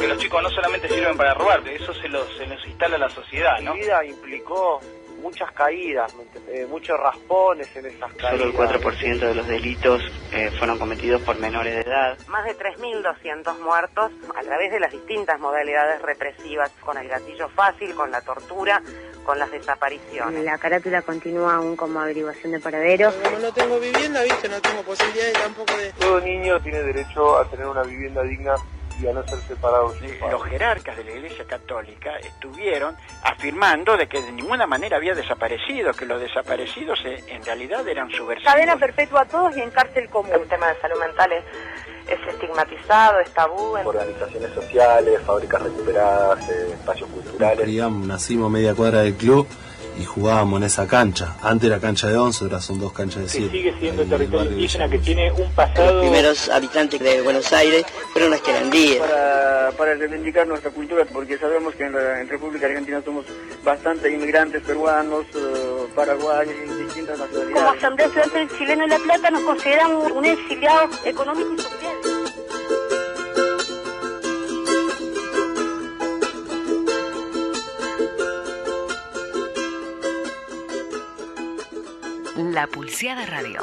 los chicos no solamente sirven para robar, eso se los instala a la sociedad, ¿no? Mi vida implicó muchas caídas, muchos raspones en esas caídas. Solo el 4% de los delitos fueron cometidos por menores de edad. Más de 3.200 muertos a través de las distintas modalidades represivas, con el gatillo fácil, con la tortura, con las desapariciones. La carátula continúa aún como averiguación de paraderos. Como no tengo vivienda, ¿viste? No tengo posibilidades tampoco de... Todo niño tiene derecho a tener una vivienda digna y a no ser separado. Los jerarcas de la Iglesia Católica estuvieron afirmando de que de ninguna manera había desaparecido, que los desaparecidos en realidad eran subversivos. Cadena perpetua a todos y en cárcel común. El tema de salud mental es estigmatizado, es tabú. Organizaciones sociales, fábricas recuperadas, espacios culturales. Nacimos a media cuadra del club y jugábamos en esa cancha. Antes era cancha de 11, ahora son 2 canchas de 7. Sigue siendo territorio indígena que tiene un pasado... Los primeros habitantes de Buenos Aires fueron los querandíes. Para reivindicar nuestra cultura, porque sabemos que en República Argentina somos bastantes inmigrantes peruanos, paraguayos y distintas nacionalidades. Como Asamblea Estudiantil Chilena de La Plata nos consideramos un exiliado económico y social. La Pulseada Radio.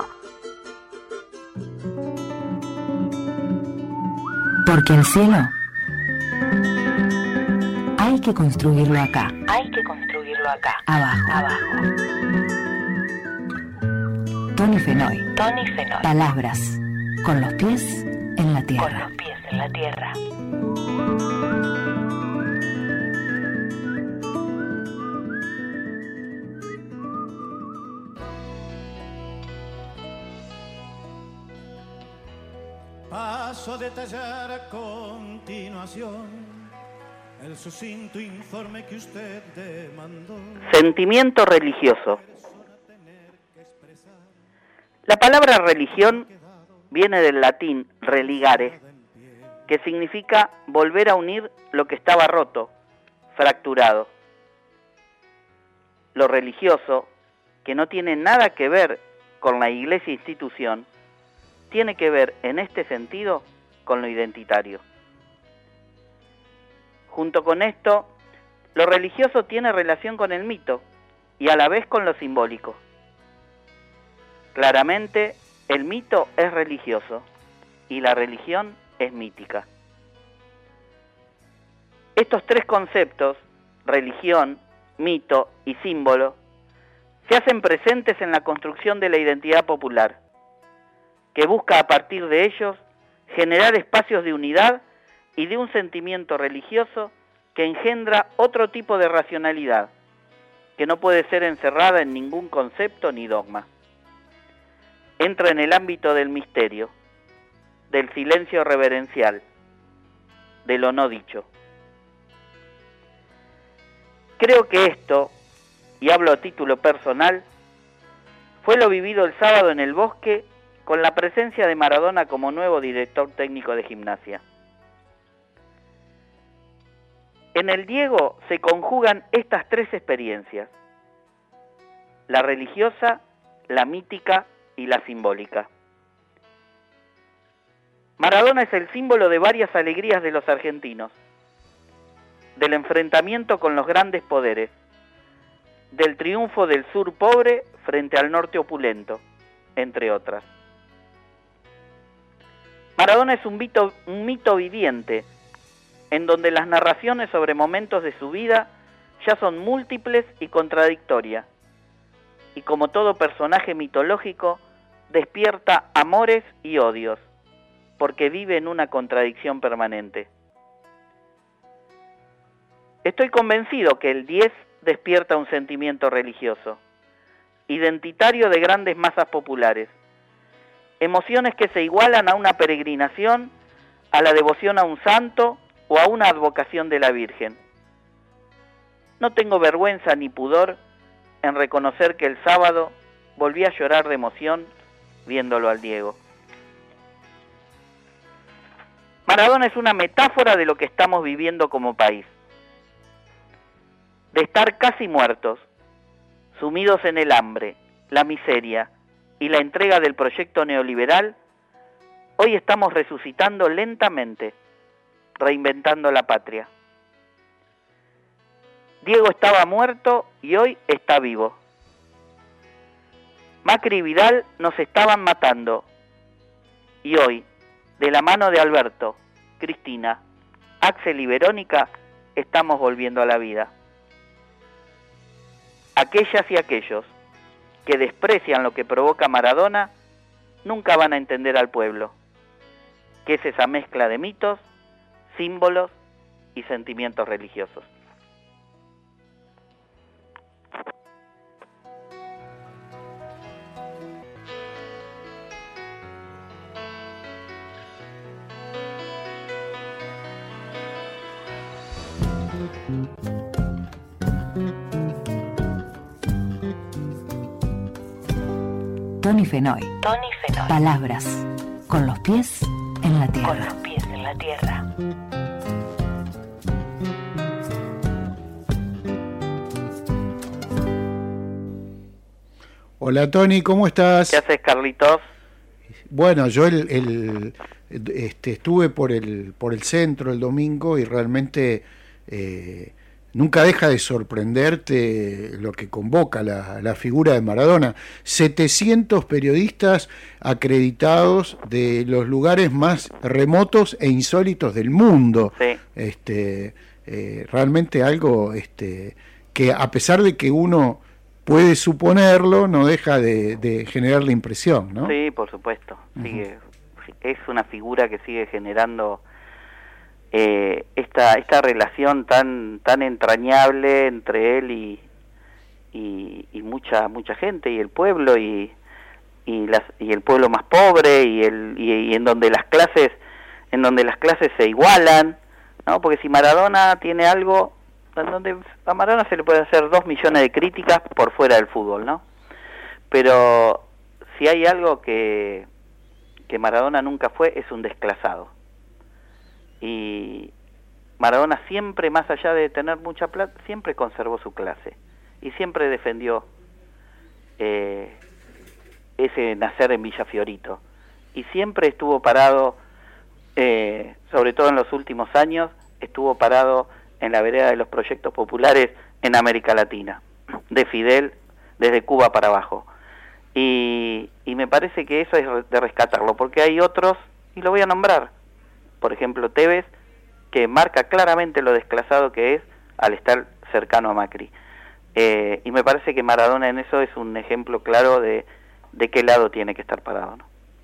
Porque el cielo hay que construirlo acá. Hay que construirlo acá. Abajo. Tony Fenoy. Palabras con los pies en la tierra. Paso a detallar a continuación el sucinto informe que usted demandó. Sentimiento religioso. La palabra religión viene del latín religare, que significa volver a unir lo que estaba roto, fracturado. Lo religioso, que no tiene nada que ver con la iglesia institución, tiene que ver en este sentido con lo identitario. Junto con esto, lo religioso tiene relación con el mito y a la vez con lo simbólico. Claramente, el mito es religioso y la religión es mítica. Estos 3 conceptos, religión, mito y símbolo, se hacen presentes en la construcción de la identidad popular, que busca a partir de ellos generar espacios de unidad y de un sentimiento religioso que engendra otro tipo de racionalidad, que no puede ser encerrada en ningún concepto ni dogma. Entra en el ámbito del misterio, del silencio reverencial, de lo no dicho. Creo que esto, y hablo a título personal, fue lo vivido el sábado en el Bosque con la presencia de Maradona como nuevo director técnico de Gimnasia. En el Diego se conjugan estas 3 experiencias: la religiosa, la mítica y la simbólica. Maradona es el símbolo de varias alegrías de los argentinos, del enfrentamiento con los grandes poderes, del triunfo del sur pobre frente al norte opulento, entre otras. Maradona es un mito viviente, en donde las narraciones sobre momentos de su vida ya son múltiples y contradictorias, y como todo personaje mitológico, despierta amores y odios, porque vive en una contradicción permanente. Estoy convencido que el 10 despierta un sentimiento religioso, identitario de grandes masas populares, emociones que se igualan a una peregrinación, a la devoción a un santo o a una advocación de la Virgen. No tengo vergüenza ni pudor en reconocer que el sábado volví a llorar de emoción viéndolo al Diego. Maradona es una metáfora de lo que estamos viviendo como país. De estar casi muertos, sumidos en el hambre, la miseria y la entrega del proyecto neoliberal, hoy estamos resucitando lentamente, reinventando la patria. Diego estaba muerto y hoy está vivo. Macri y Vidal nos estaban matando. Y hoy, de la mano de Alberto, Cristina, Axel y Verónica, estamos volviendo a la vida. Aquellas y aquellos que desprecian lo que provoca Maradona, nunca van a entender al pueblo, que es esa mezcla de mitos, símbolos y sentimientos religiosos. Tony Fenoy. Palabras con los pies en la tierra. Con los pies en la tierra. Hola Tony, ¿cómo estás? ¿Qué haces, Carlitos? Bueno, yo estuve por el centro el domingo y realmente nunca deja de sorprenderte lo que convoca la figura de Maradona. 700 periodistas acreditados de los lugares más remotos e insólitos del mundo. Sí. Realmente algo que a pesar de que uno puede suponerlo, no deja de generar la impresión, ¿no? Sí, por supuesto. Es una figura que sigue generando esta relación tan entrañable entre él y mucha gente, y el pueblo, y el pueblo más pobre, y en donde las clases se igualan, ¿no? Porque si Maradona tiene algo en donde a Maradona se le pueden hacer 2 millones de críticas por fuera del fútbol, ¿no? Pero si hay algo que Maradona nunca fue, es un desclasado. Y Maradona siempre, más allá de tener mucha plata, siempre conservó su clase y siempre defendió ese nacer en Villa Fiorito, y siempre estuvo parado, sobre todo en los últimos años, estuvo parado en la vereda de los proyectos populares en América Latina, de Fidel, desde Cuba para abajo. Y me parece que eso es de rescatarlo, porque hay otros, y lo voy a nombrar, por ejemplo Tevez, que marca claramente lo desclasado que es al estar cercano a Macri. Y me parece que Maradona en eso es un ejemplo claro de qué lado tiene que estar parado, ¿no?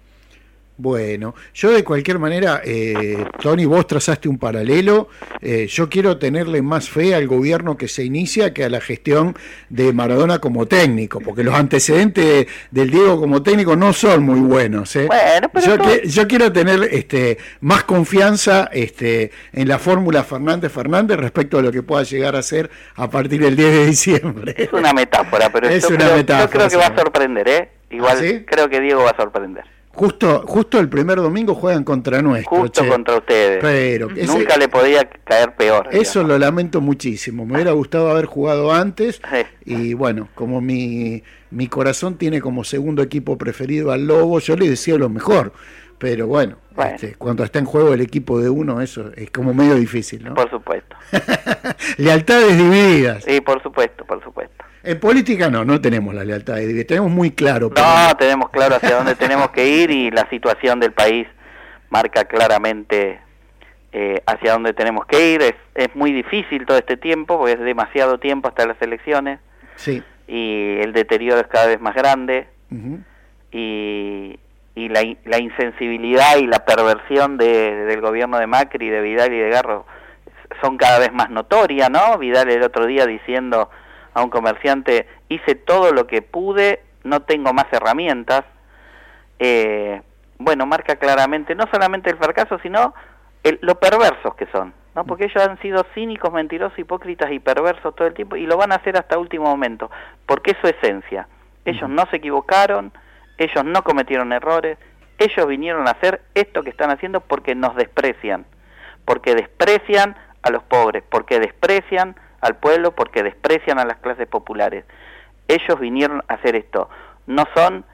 Bueno, yo de cualquier manera, Tony, vos trazaste un paralelo. Yo quiero tenerle más fe al gobierno que se inicia que a la gestión de Maradona como técnico, porque los antecedentes del Diego como técnico no son muy buenos, ¿eh? Bueno, pero yo quiero tener más confianza en la fórmula Fernández respecto a lo que pueda llegar a ser a partir del 10 de diciembre. Es una metáfora, pero yo creo que va a sorprender, ¿eh? Igual ¿sí? Creo que Diego va a sorprender. Justo el primer domingo juegan contra nuestro. Justo contra ustedes. Pero nunca le podía caer peor. Eso digamos. Lo lamento muchísimo. Me hubiera gustado haber jugado antes. Sí. Y bueno, como mi corazón tiene como segundo equipo preferido al Lobo, yo le deseo lo mejor. Pero bueno. Cuando está en juego el equipo de uno, eso es como medio difícil, ¿no? Por supuesto. Lealtades divididas. Sí, por supuesto, por supuesto. En política no tenemos la lealtad de dividir, tenemos muy claro. No, tenemos claro hacia dónde tenemos que ir, y la situación del país marca claramente hacia dónde tenemos que ir. Es muy difícil todo este tiempo, porque es demasiado tiempo hasta las elecciones. Sí. Y el deterioro es cada vez más grande. Uh-huh. Y la insensibilidad y la perversión del gobierno de Macri, de Vidal y de Garro son cada vez más notorias, ¿no? Vidal el otro día diciendo a un comerciante: hice todo lo que pude, no tengo más herramientas. Bueno, marca claramente no solamente el fracaso, sino lo perversos que son, ¿no? Porque ellos han sido cínicos, mentirosos, hipócritas y perversos todo el tiempo, y lo van a hacer hasta último momento, porque es su esencia. Ellos no se equivocaron, ellos no cometieron errores, ellos vinieron a hacer esto que están haciendo porque nos desprecian, porque desprecian a los pobres, porque desprecian al pueblo, porque desprecian a las clases populares. Ellos vinieron a hacer esto. No son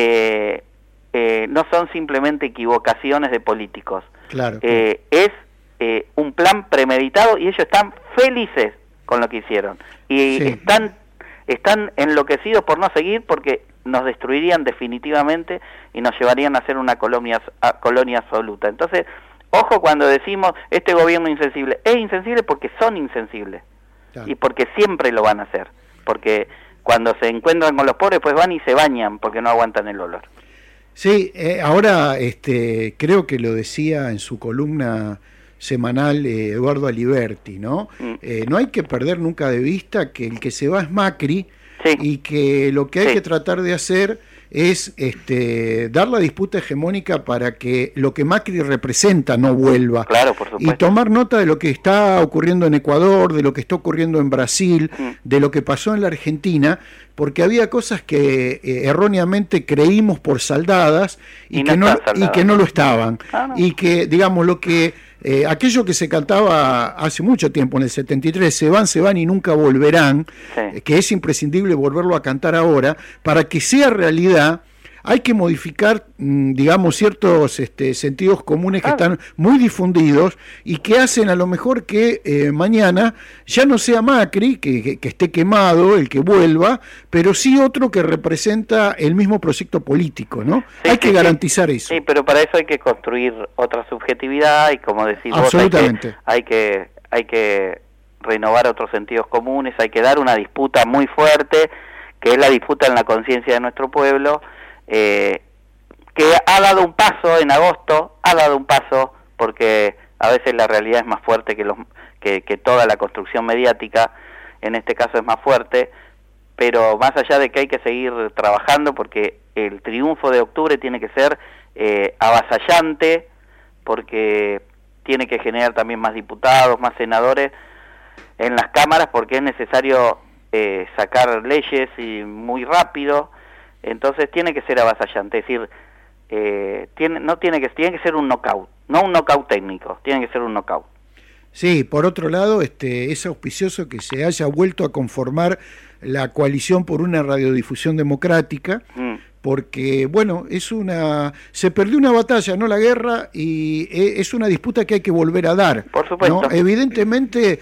simplemente equivocaciones de políticos. Claro. Es un plan premeditado y ellos están felices con lo que hicieron. Y Sí. están enloquecidos por no seguir porque nos destruirían definitivamente y nos llevarían a ser una colonia absoluta. Entonces, ojo cuando decimos este gobierno insensible. Es insensible porque son insensibles. Claro. Y porque siempre lo van a hacer. Porque cuando se encuentran con los pobres, pues van y se bañan porque no aguantan el olor. Sí, ahora creo que lo decía en su columna semanal Eduardo Aliberti, ¿no? No hay que perder nunca de vista que el que se va es Macri, sí, y que lo que hay que tratar de hacer es dar la disputa hegemónica para que lo que Macri representa no vuelva. Claro, por supuesto. Y tomar nota de lo que está ocurriendo en Ecuador, de lo que está ocurriendo en Brasil, de lo que pasó en la Argentina, porque había cosas que erróneamente creímos por saldadas y que no lo estaban. Ah, no. Y que, digamos, lo que aquello que se cantaba hace mucho tiempo, en el 73, se van y nunca volverán, Sí. Que es imprescindible volverlo a cantar ahora, para que sea realidad. Hay que modificar, digamos, ciertos sentidos comunes que están muy difundidos y que hacen a lo mejor que mañana ya no sea Macri, que esté quemado, el que vuelva, pero sí otro que representa el mismo proyecto político, ¿no? Sí, hay que garantizar eso. Sí, pero para eso hay que construir otra subjetividad y, como decís vos, Absolutamente. hay que renovar otros sentidos comunes, hay que dar una disputa muy fuerte, que es la disputa en la conciencia de nuestro pueblo, que ha dado un paso en agosto, porque a veces la realidad es más fuerte que toda la construcción mediática, en este caso es más fuerte, pero más allá de que hay que seguir trabajando, porque el triunfo de octubre tiene que ser avasallante, porque tiene que generar también más diputados, más senadores en las cámaras, porque es necesario sacar leyes y muy rápido. Entonces tiene que ser avasallante, es decir, tiene que ser un knockout, no un knockout técnico, tiene que ser un knockout. Sí, por otro lado, es auspicioso que se haya vuelto a conformar la coalición por una radiodifusión democrática, porque, bueno, se perdió una batalla, no la guerra, y es una disputa que hay que volver a dar. Por supuesto. ¿No? Evidentemente,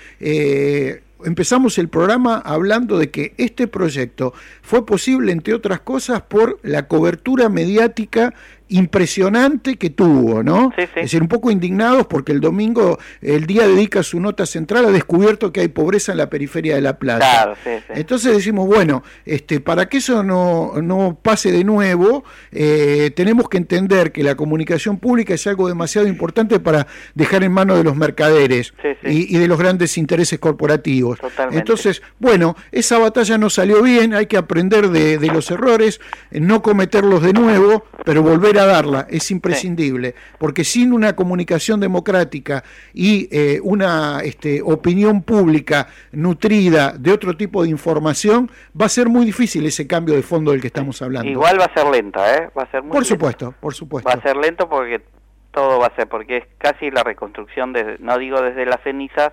empezamos el programa hablando de que este proyecto fue posible, entre otras cosas, por la cobertura mediática impresionante que tuvo, ¿no? Sí, sí. Es decir, un poco indignados porque el domingo El Día dedica su nota central a descubierto que hay pobreza en la periferia de La Plata. Claro, sí, sí. Entonces decimos, bueno, para que eso no pase de nuevo, tenemos que entender que la comunicación pública es algo demasiado importante para dejar en manos de los mercaderes, Sí, sí. y de los grandes intereses corporativos. Totalmente. Entonces, bueno, esa batalla no salió bien, hay que aprender de los errores, no cometerlos de nuevo, pero volver a darla es imprescindible, porque sin una comunicación democrática y una opinión pública nutrida de otro tipo de información, va a ser muy difícil ese cambio de fondo del que estamos hablando. Igual va a ser lenta, va a ser muy Por lenta. supuesto, por supuesto. Va a ser lento porque todo va a ser, porque es casi la reconstrucción, no digo desde las cenizas,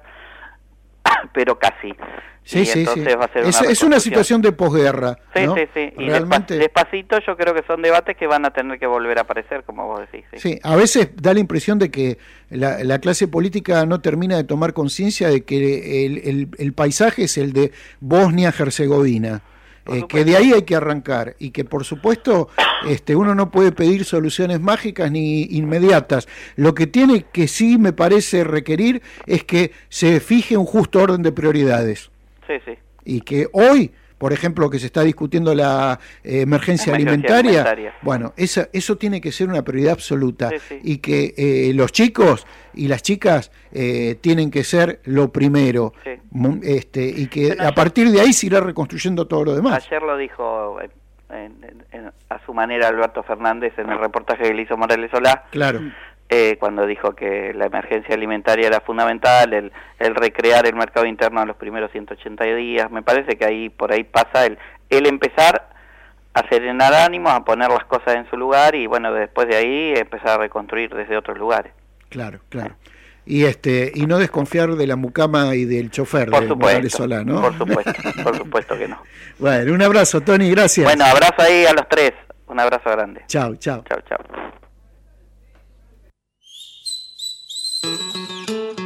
pero casi. Sí, y sí, entonces sí. va a ser Es una situación de posguerra. Sí, ¿no? sí, sí. Y Realmente. despacito yo creo que son debates que van a tener que volver a aparecer, como vos decís. Sí, Sí, a veces da la impresión de que la clase política no termina de tomar conciencia de que el paisaje es el de Bosnia-Herzegovina. Que de ahí hay que arrancar y que por supuesto uno no puede pedir soluciones mágicas ni inmediatas. Lo que tiene que sí me parece requerir es que se fije un justo orden de prioridades. Sí, sí. Y que hoy, por ejemplo, que se está discutiendo la emergencia alimentaria, bueno, eso tiene que ser una prioridad absoluta. Sí, sí. Y que los chicos y las chicas tienen que ser lo primero. Sí. Y que a partir de ahí se irá reconstruyendo todo lo demás. Ayer lo dijo a su manera Alberto Fernández en el reportaje que le hizo Morales Solá. Claro. Cuando dijo que la emergencia alimentaria era fundamental, el recrear el mercado interno en los primeros 180 días. Me parece que por ahí pasa el empezar a serenar ánimos, a poner las cosas en su lugar y bueno, después de ahí empezar a reconstruir desde otros lugares. Claro, claro. Y no desconfiar de la mucama y del chofer de Morales Solá, ¿no? Por supuesto que no. Bueno, un abrazo, Tony, gracias. Bueno, abrazo ahí a los tres, un abrazo grande. Chao, chao. Chao, chao.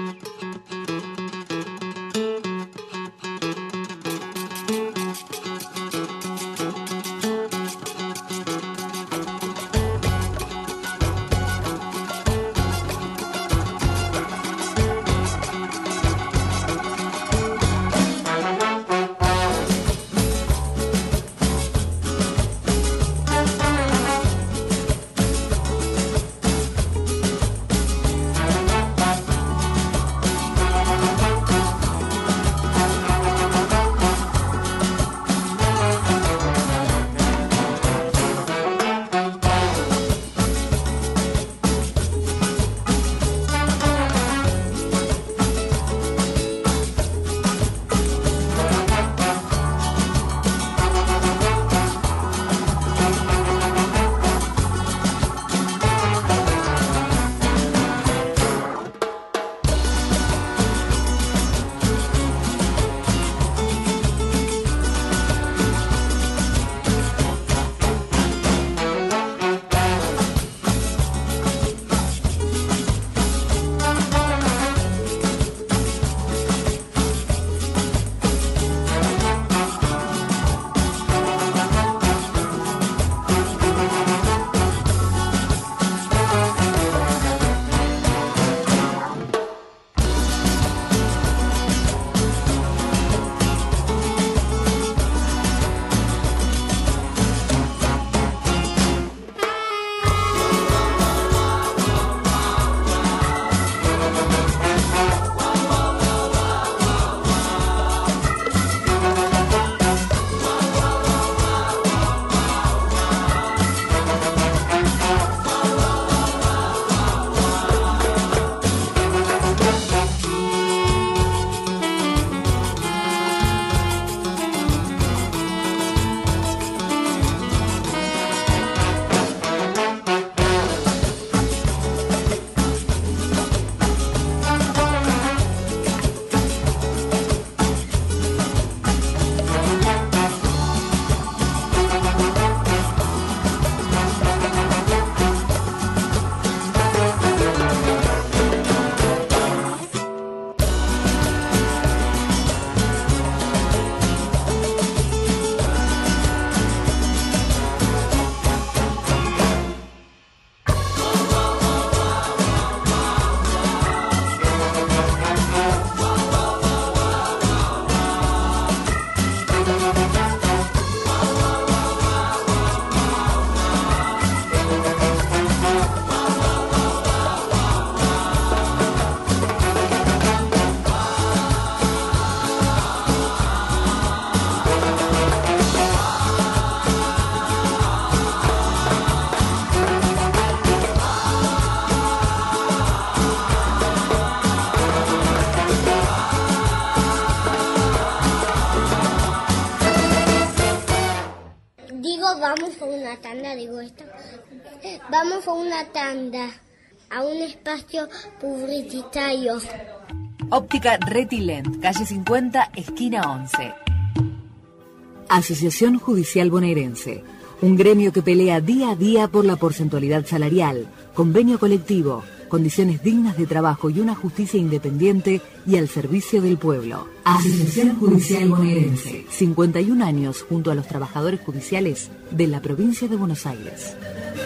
una tanda, digo esto. Vamos a una tanda, a un espacio publicitario. Óptica Retilent, calle 50, esquina 11. Asociación Judicial Bonaerense, un gremio que pelea día a día por la porcentualidad salarial, convenio colectivo, condiciones dignas de trabajo y una justicia independiente y al servicio del pueblo. Asociación Judicial Bonaerense, 51 años junto a los trabajadores judiciales de la provincia de Buenos Aires.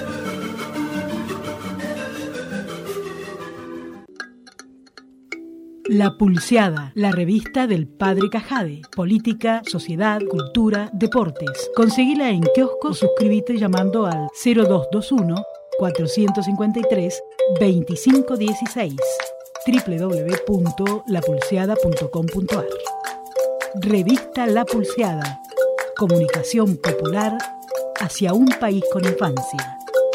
La Pulseada, la revista del Padre Cajade. Política, sociedad, cultura, deportes. Conseguila en kiosco, suscríbete llamando al 0221-453-2516. www.lapulseada.com.ar. Revista La Pulseada. Comunicación popular hacia un país con infancia.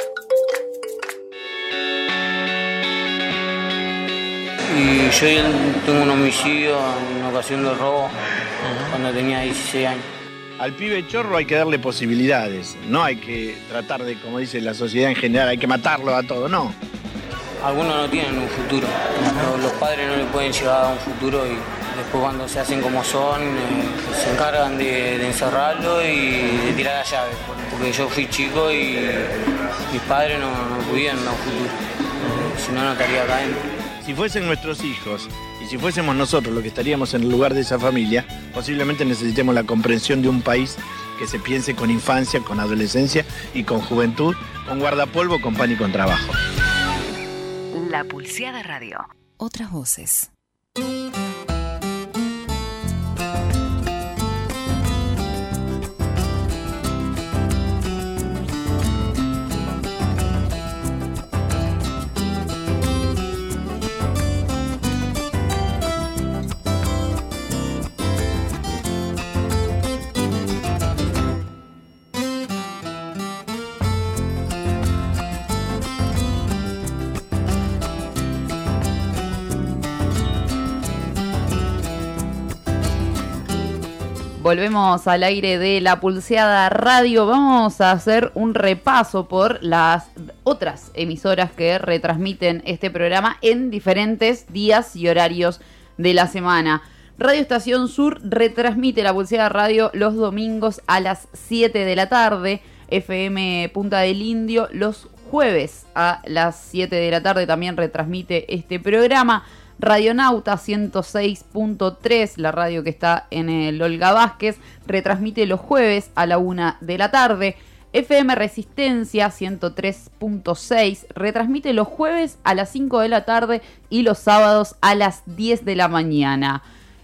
Y yo tuve un homicidio en ocasión de robo cuando tenía 16 años. Al pibe chorro hay que darle posibilidades, no hay que tratar de, como dice la sociedad en general, hay que matarlo a todo, no. Algunos no tienen un futuro, los padres no le pueden llevar a un futuro y después cuando se hacen como son, se encargan de encerrarlo y de tirar la llave. Porque yo fui chico y mis padres no pudieron dar un futuro, si no estaría acá adentro. Si fuesen nuestros hijos y si fuésemos nosotros los que estaríamos en el lugar de esa familia, posiblemente necesitemos la comprensión de un país que se piense con infancia, con adolescencia y con juventud, con guardapolvo, con pan y con trabajo. La Pulseada Radio. Otras voces. Volvemos al aire de La Pulseada Radio. Vamos a hacer un repaso por las otras emisoras que retransmiten este programa en diferentes días y horarios de la semana. Radio Estación Sur retransmite La Pulseada Radio los domingos a las 7 de la tarde. FM Punta del Indio los jueves a las 7 de la tarde también retransmite este programa. Radionauta 106.3, la radio que está en el Olga Vázquez, retransmite los jueves a la 1 de la tarde. FM Resistencia 103.6, retransmite los jueves a las 5 de la tarde y los sábados a las 10 de la mañana.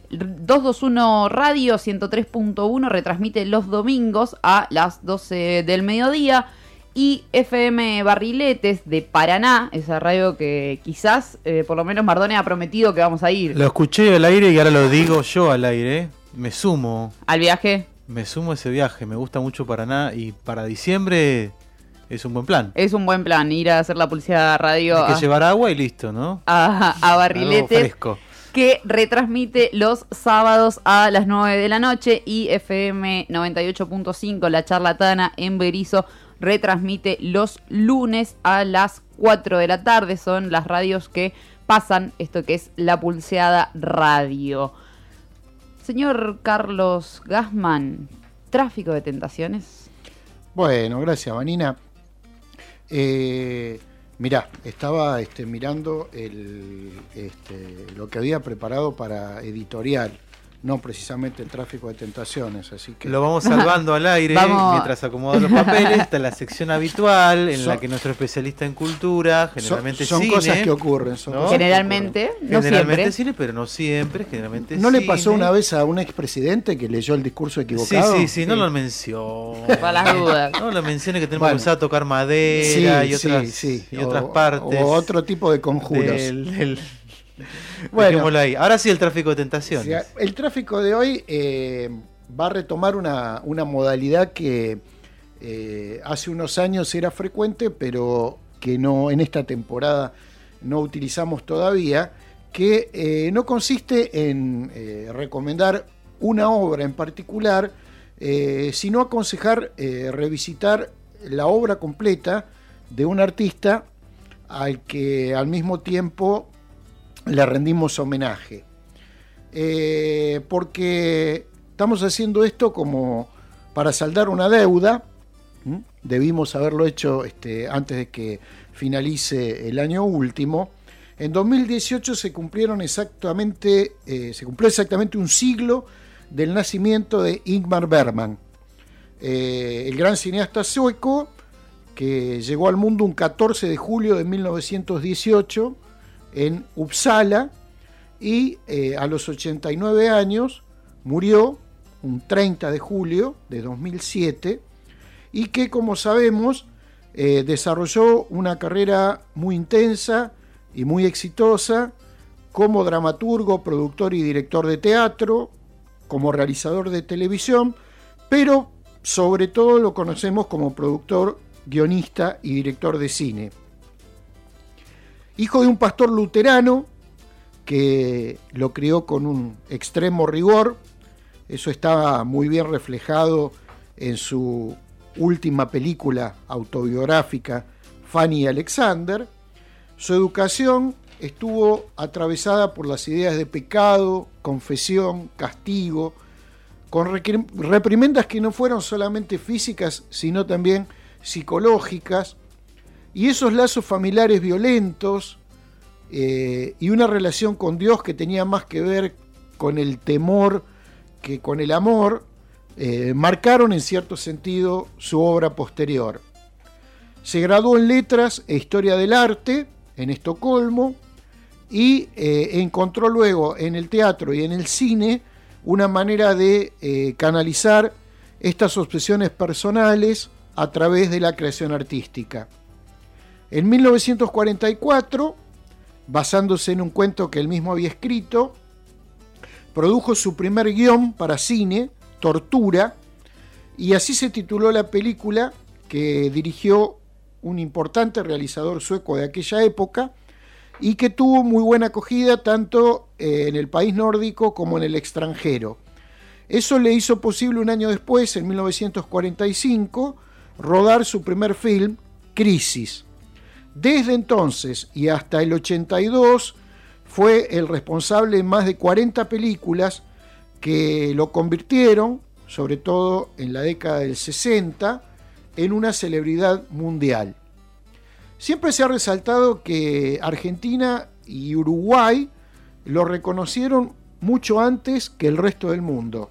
221 Radio 103.1 retransmite los domingos a las 12 del mediodía. Y FM Barriletes de Paraná, esa radio que quizás, por lo menos Mardone ha prometido que vamos a ir. Lo escuché al aire y ahora lo digo yo al aire. Me sumo. ¿Al viaje? Me sumo a ese viaje. Me gusta mucho Paraná y para diciembre es un buen plan. Es un buen plan ir a hacer La Pulseada Radio. Hay que llevar agua y listo, ¿no? A Barriletes. Algo fresco. Que retransmite los sábados a las 9 de la noche. Y FM 98.5, La Charlatana en Berizo, retransmite los lunes a las 4 de la tarde. Son las radios que pasan esto que es La Pulseada Radio. Señor Carlos Gassman, ¿tráfico de tentaciones? Bueno, gracias, Vanina. Mirá, estaba mirando lo que había preparado para editorial. No precisamente el tráfico de tentaciones, así que... Lo vamos salvando al aire mientras acomodamos los papeles. Está la sección habitual en la que nuestro especialista en cultura, generalmente son cine... Son cosas que ocurren. Generalmente, no siempre. Cine, pero no siempre, generalmente ¿No cine. le pasó una vez a un expresidente que leyó el discurso equivocado? Sí, no lo menciono. Para las dudas. No lo mencione que tenemos que usar a tocar madera y otras partes. O otro tipo de conjuros. Bueno, ahí. Ahora sí el tráfico de tentaciones. O sea, el tráfico de hoy va a retomar una modalidad que hace unos años era frecuente, pero que no en esta temporada no utilizamos todavía, que no consiste en recomendar una obra en particular, sino aconsejar revisitar la obra completa de un artista al que al mismo tiempo le rendimos homenaje. Porque estamos haciendo esto como para saldar una deuda. Debimos haberlo hecho antes de que finalice el año último. En 2018 se cumplió exactamente un siglo del nacimiento de Ingmar Bergman, el gran cineasta sueco que llegó al mundo un 14 de julio de 1918 en Uppsala y a los 89 años murió un 30 de julio de 2007 y que, como sabemos, desarrolló una carrera muy intensa y muy exitosa como dramaturgo, productor y director de teatro, como realizador de televisión, pero sobre todo lo conocemos como productor, guionista y director de cine. Hijo de un pastor luterano que lo crió con un extremo rigor, eso estaba muy bien reflejado en su última película autobiográfica, Fanny y Alexander. Su educación estuvo atravesada por las ideas de pecado, confesión, castigo, con reprimendas que no fueron solamente físicas, sino también psicológicas, y esos lazos familiares violentos y una relación con Dios que tenía más que ver con el temor que con el amor, marcaron en cierto sentido su obra posterior. Se graduó en Letras e Historia del Arte en Estocolmo y encontró luego en el teatro y en el cine una manera de canalizar estas obsesiones personales a través de la creación artística. En 1944, basándose en un cuento que él mismo había escrito, produjo su primer guión para cine, Tortura, y así se tituló la película que dirigió un importante realizador sueco de aquella época y que tuvo muy buena acogida tanto en el país nórdico como en el extranjero. Eso le hizo posible un año después, en 1945, rodar su primer film, Crisis. Desde entonces y hasta el 82 fue el responsable de más de 40 películas que lo convirtieron, sobre todo en la década del 60, en una celebridad mundial. Siempre se ha resaltado que Argentina y Uruguay lo reconocieron mucho antes que el resto del mundo.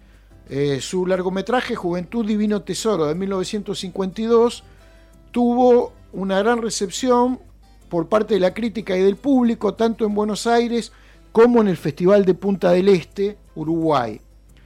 Su largometraje Juventud Divino Tesoro de 1952 tuvo una gran recepción por parte de la crítica y del público, tanto en Buenos Aires como en el Festival de Punta del Este, Uruguay.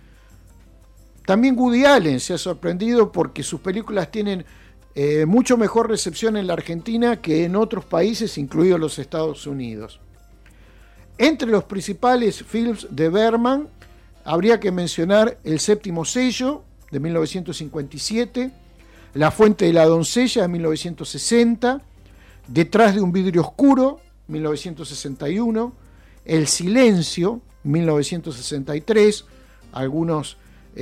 También Woody Allen se ha sorprendido porque sus películas tienen mucho mejor recepción en la Argentina que en otros países, incluidos los Estados Unidos. Entre los principales films de Bergman habría que mencionar El Séptimo Sello, de 1957, La Fuente de la Doncella, de 1960, Detrás de un vidrio oscuro, 1961, El Silencio, 1963, algunos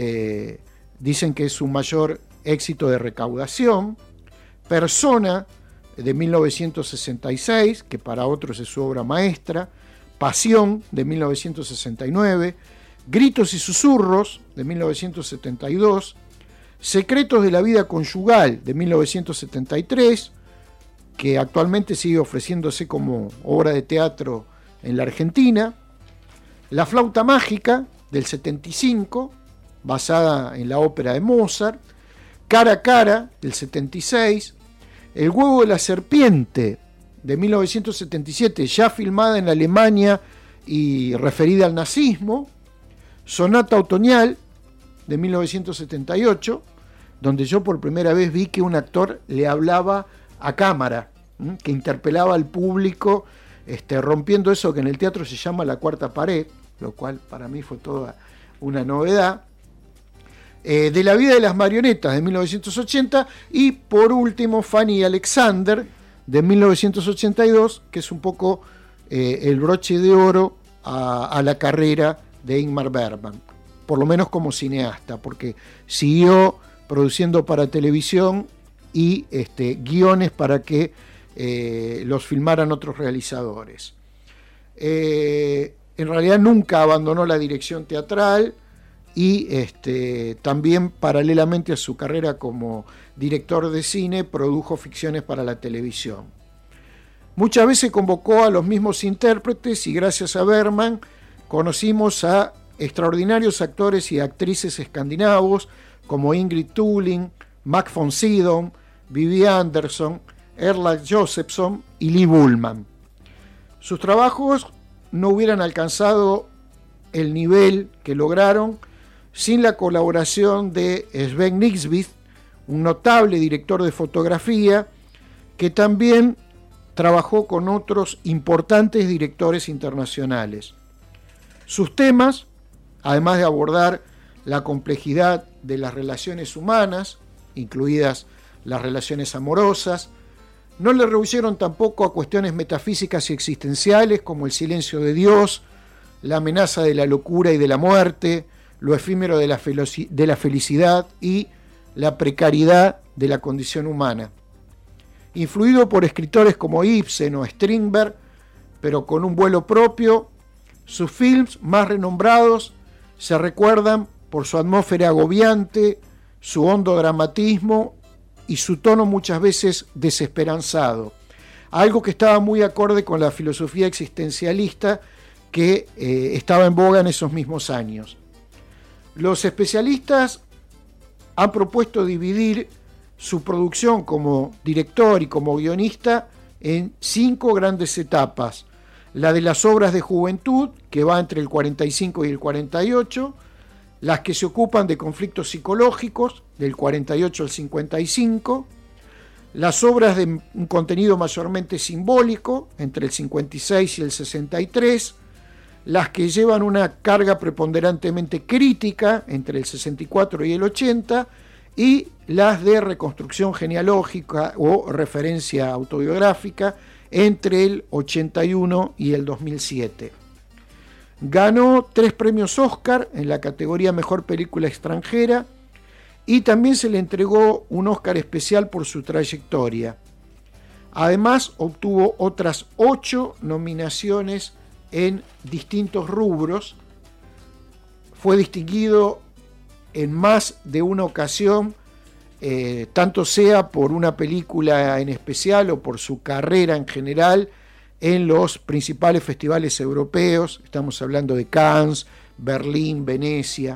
dicen que es su mayor éxito de recaudación, Persona, de 1966, que para otros es su obra maestra, Pasión, de 1969, Gritos y Susurros, de 1972, Secretos de la Vida Conyugal, de 1973, que actualmente sigue ofreciéndose como obra de teatro en la Argentina, La Flauta Mágica, del 75, basada en la ópera de Mozart, Cara a Cara, del 76, El Huevo de la Serpiente, de 1977, ya filmada en Alemania y referida al nazismo, Sonata Otoñal, de 1978, donde yo por primera vez vi que un actor le hablaba a cámara, que interpelaba al público, rompiendo eso que en el teatro se llama la cuarta pared, lo cual para mí fue toda una novedad. De la vida de las marionetas, de 1980, y por último Fanny y Alexander, de 1982, que es un poco el broche de oro a la carrera de Ingmar Bergman, por lo menos como cineasta, porque siguió produciendo para televisión y guiones para que los filmaran otros realizadores. En realidad nunca abandonó la dirección teatral y también paralelamente a su carrera como director de cine produjo ficciones para la televisión. Muchas veces convocó a los mismos intérpretes y gracias a Bergman conocimos a extraordinarios actores y actrices escandinavos como Ingrid Thulin, Mac von Sydow, Vivi Andersson, Erland Josephson y Lee Bullman. Sus trabajos no hubieran alcanzado el nivel que lograron sin la colaboración de Sven Nykvist, un notable director de fotografía que también trabajó con otros importantes directores internacionales. Sus temas, además de abordar la complejidad de las relaciones humanas, incluidas las relaciones amorosas, no le rehuyeron tampoco a cuestiones metafísicas y existenciales como el silencio de Dios, la amenaza de la locura y de la muerte, lo efímero de la felicidad y la precariedad de la condición humana. Influido por escritores como Ibsen o Strindberg, pero con un vuelo propio, sus films más renombrados se recuerdan por su atmósfera agobiante, su hondo dramatismo y su tono muchas veces desesperanzado, algo que estaba muy acorde con la filosofía existencialista que estaba en boga en esos mismos años. Los especialistas han propuesto dividir su producción como director y como guionista en 5 grandes etapas: la de las obras de juventud, que va entre el 45 y el 48, las que se ocupan de conflictos psicológicos, del 48 al 55, las obras de un contenido mayormente simbólico, entre el 56 y el 63, las que llevan una carga preponderantemente crítica, entre el 64 y el 80, y las de reconstrucción genealógica o referencia autobiográfica, entre el 81 y el 2007. Ganó 3 premios Oscar en la categoría Mejor Película Extranjera y también se le entregó un Oscar especial por su trayectoria. Además, obtuvo otras 8 nominaciones en distintos rubros. Fue distinguido en más de una ocasión, tanto sea por una película en especial o por su carrera en general, en los principales festivales europeos. Estamos hablando de Cannes, Berlín, Venecia.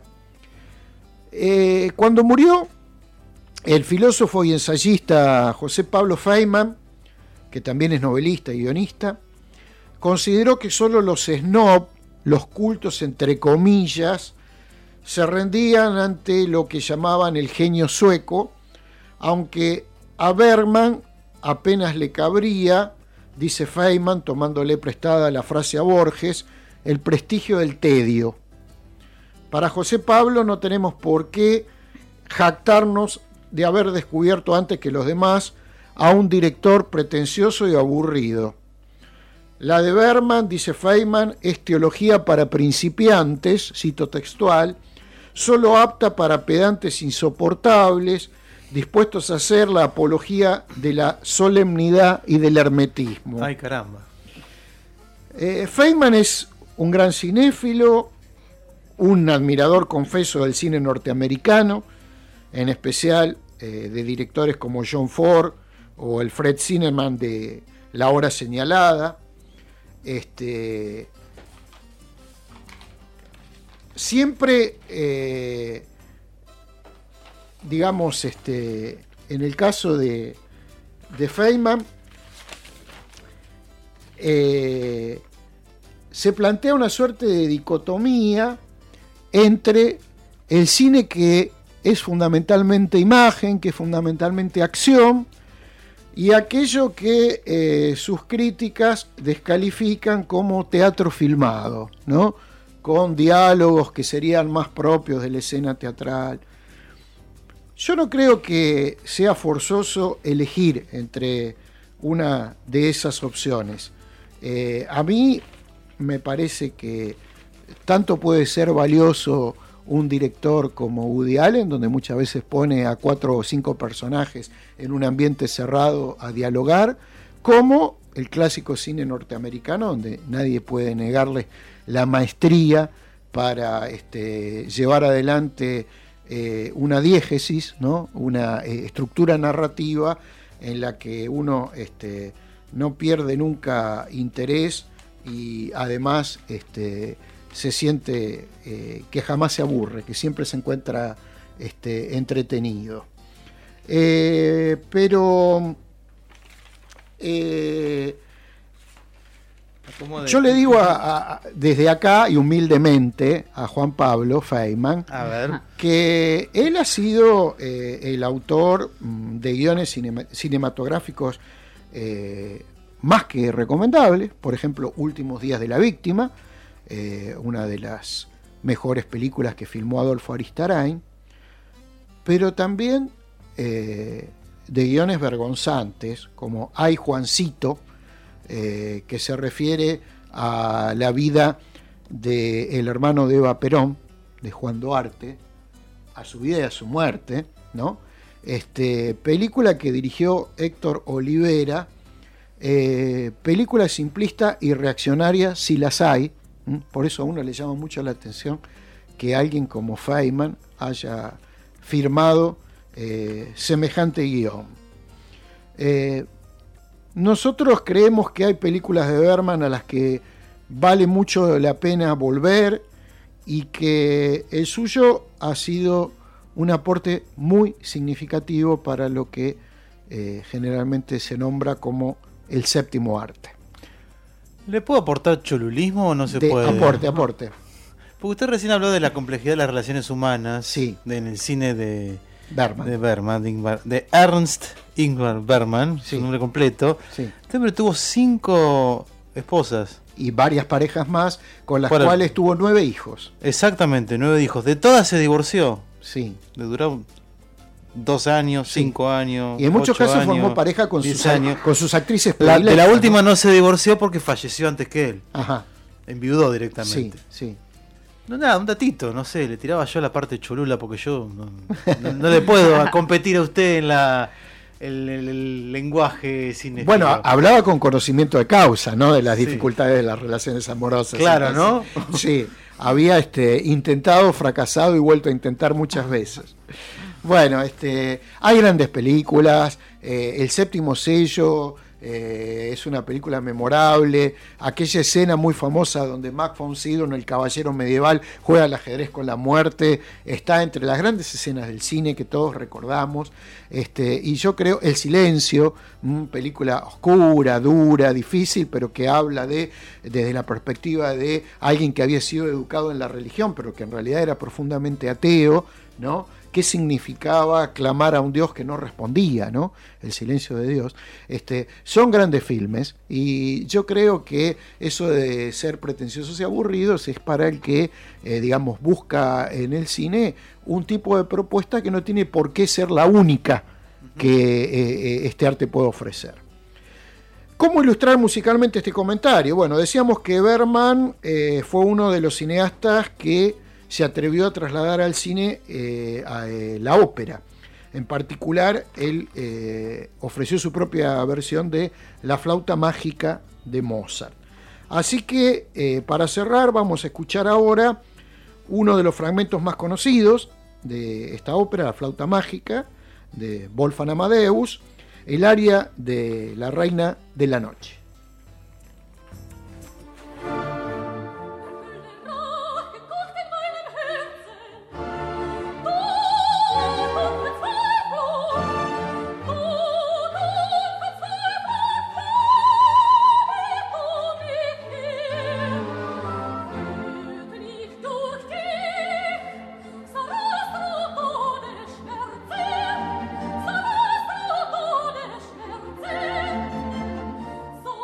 Cuando murió, el filósofo y ensayista José Pablo Feynman, que también es novelista y guionista, consideró que solo los snob, los cultos entre comillas, se rendían ante lo que llamaban el genio sueco, aunque a Bergman apenas le cabría, dice Feynman, tomándole prestada la frase a Borges, el prestigio del tedio. Para José Pablo no tenemos por qué jactarnos de haber descubierto antes que los demás a un director pretencioso y aburrido. La de Bergman, dice Feynman, es teología para principiantes, cito textual, solo apta para pedantes insoportables, dispuestos a hacer la apología de la solemnidad y del hermetismo. Ay, caramba. Feynman es un gran cinéfilo, un admirador confeso del cine norteamericano, en especial de directores como John Ford o el Fred Zinnemann de La Hora Señalada. Siempre, digamos, en el caso de Feynman, se plantea una suerte de dicotomía entre el cine que es fundamentalmente imagen, que es fundamentalmente acción, y aquello que sus críticas descalifican como teatro filmado, ¿no? Con diálogos que serían más propios de la escena teatral. Yo no creo que sea forzoso elegir entre una de esas opciones. A mí me parece que tanto puede ser valioso un director como Woody Allen, donde muchas veces pone a 4 o 5 personajes en un ambiente cerrado a dialogar, como el clásico cine norteamericano, donde nadie puede negarle la maestría para llevar adelante una diégesis, ¿no? Una estructura narrativa en la que uno no pierde nunca interés y además se siente que jamás se aburre, que siempre se encuentra entretenido. Pero yo le digo desde acá y humildemente a Juan Pablo Feynman que él ha sido el autor de guiones cinematográficos más que recomendables. Por ejemplo, Últimos días de la víctima, una de las mejores películas que filmó Adolfo Aristarain, pero también de guiones vergonzantes como Ay Juancito, que se refiere a la vida del hermano de Eva Perón, de Juan Duarte, a su vida y a su muerte, ¿no? Película que dirigió Héctor Olivera, película simplista y reaccionaria si las hay. Por eso a uno le llama mucho la atención que alguien como Feynman haya firmado semejante guión. Nosotros creemos que hay películas de Berman a las que vale mucho la pena volver y que el suyo ha sido un aporte muy significativo para lo que generalmente se nombra como el séptimo arte. ¿Le puedo aportar cholulismo o no se puede? Aporte. Porque usted recién habló de la complejidad de las relaciones humanas, sí, en el cine de Berman. De Ernst Ingmar Berman, sí, su nombre completo. Sí. Este hombre tuvo 5 esposas. Y varias parejas más, con las cuales tuvo 9 hijos. Exactamente, 9 hijos. De todas se divorció. Sí. Le duró 2 años, 5 años. Y en muchos casos años, formó pareja con sus actrices de la última no se divorció porque falleció antes que él. Ajá. Enviudó directamente. Sí. No, nada, un datito, no sé, le tiraba yo la parte cholula porque yo no le puedo competir a usted en el lenguaje cinéfilo. Bueno, hablaba con conocimiento de causa, ¿no? De las dificultades de las relaciones amorosas. Claro, entonces, ¿no? Sí, había intentado, fracasado y vuelto a intentar muchas veces. Bueno, hay grandes películas, El séptimo sello es una película memorable, aquella escena muy famosa donde Mac von Sydow, el caballero medieval, juega al ajedrez con la muerte, está entre las grandes escenas del cine que todos recordamos, y yo creo El silencio, película oscura, dura, difícil, pero que habla desde la perspectiva de alguien que había sido educado en la religión, pero que en realidad era profundamente ateo, ¿no? ¿Qué significaba clamar a un Dios que no respondía, ¿no? El silencio de Dios. Son grandes filmes y yo creo que eso de ser pretenciosos y aburridos es para el que, busca en el cine un tipo de propuesta que no tiene por qué ser la única que este arte puede ofrecer. ¿Cómo ilustrar musicalmente este comentario? Bueno, decíamos que Berman fue uno de los cineastas que se atrevió a trasladar al cine la ópera. En particular, él ofreció su propia versión de La flauta mágica de Mozart. Así que, para cerrar, vamos a escuchar ahora uno de los fragmentos más conocidos de esta ópera, La flauta mágica, de Wolfgang Amadeus, el aria de La reina de la noche. So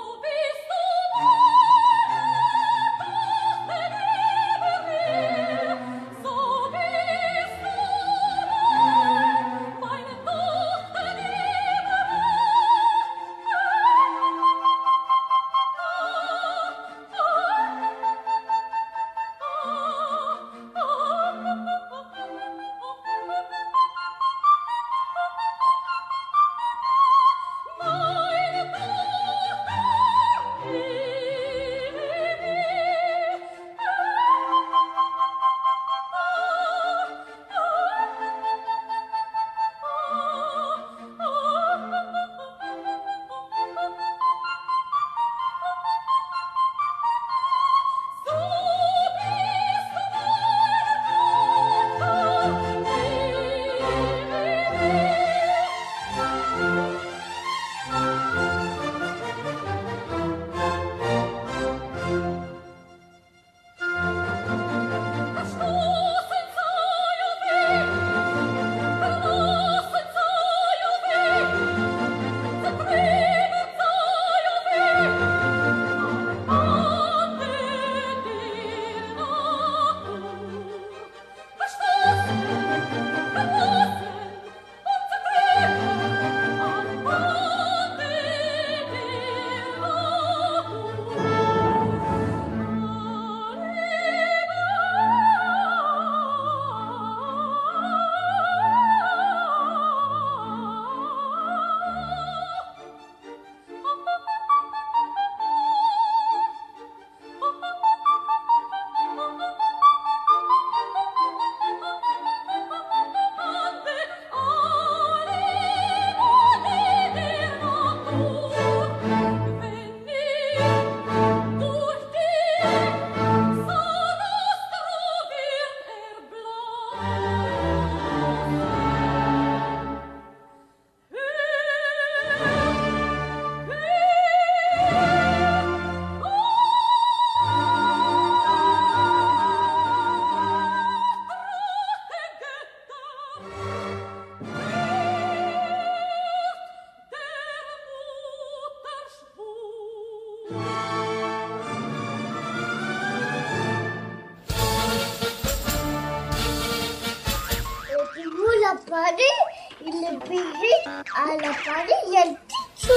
pared y le pegué a la pared y al techo.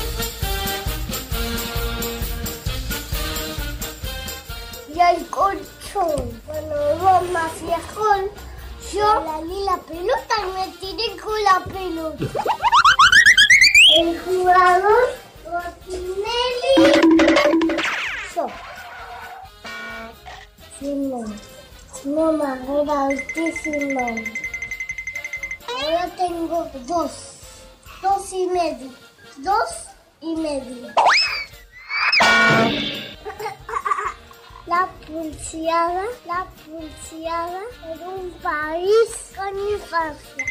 Y al colchón. Cuando vos más viejón, yo lalé la pelota y me tiré con la pelota. El jugador Rostinelli. Yo. Simón. Mamá, era usted Simón. Ahora tengo 2. 2 y medio. 2 y medio. La pulseada en un país con infancia.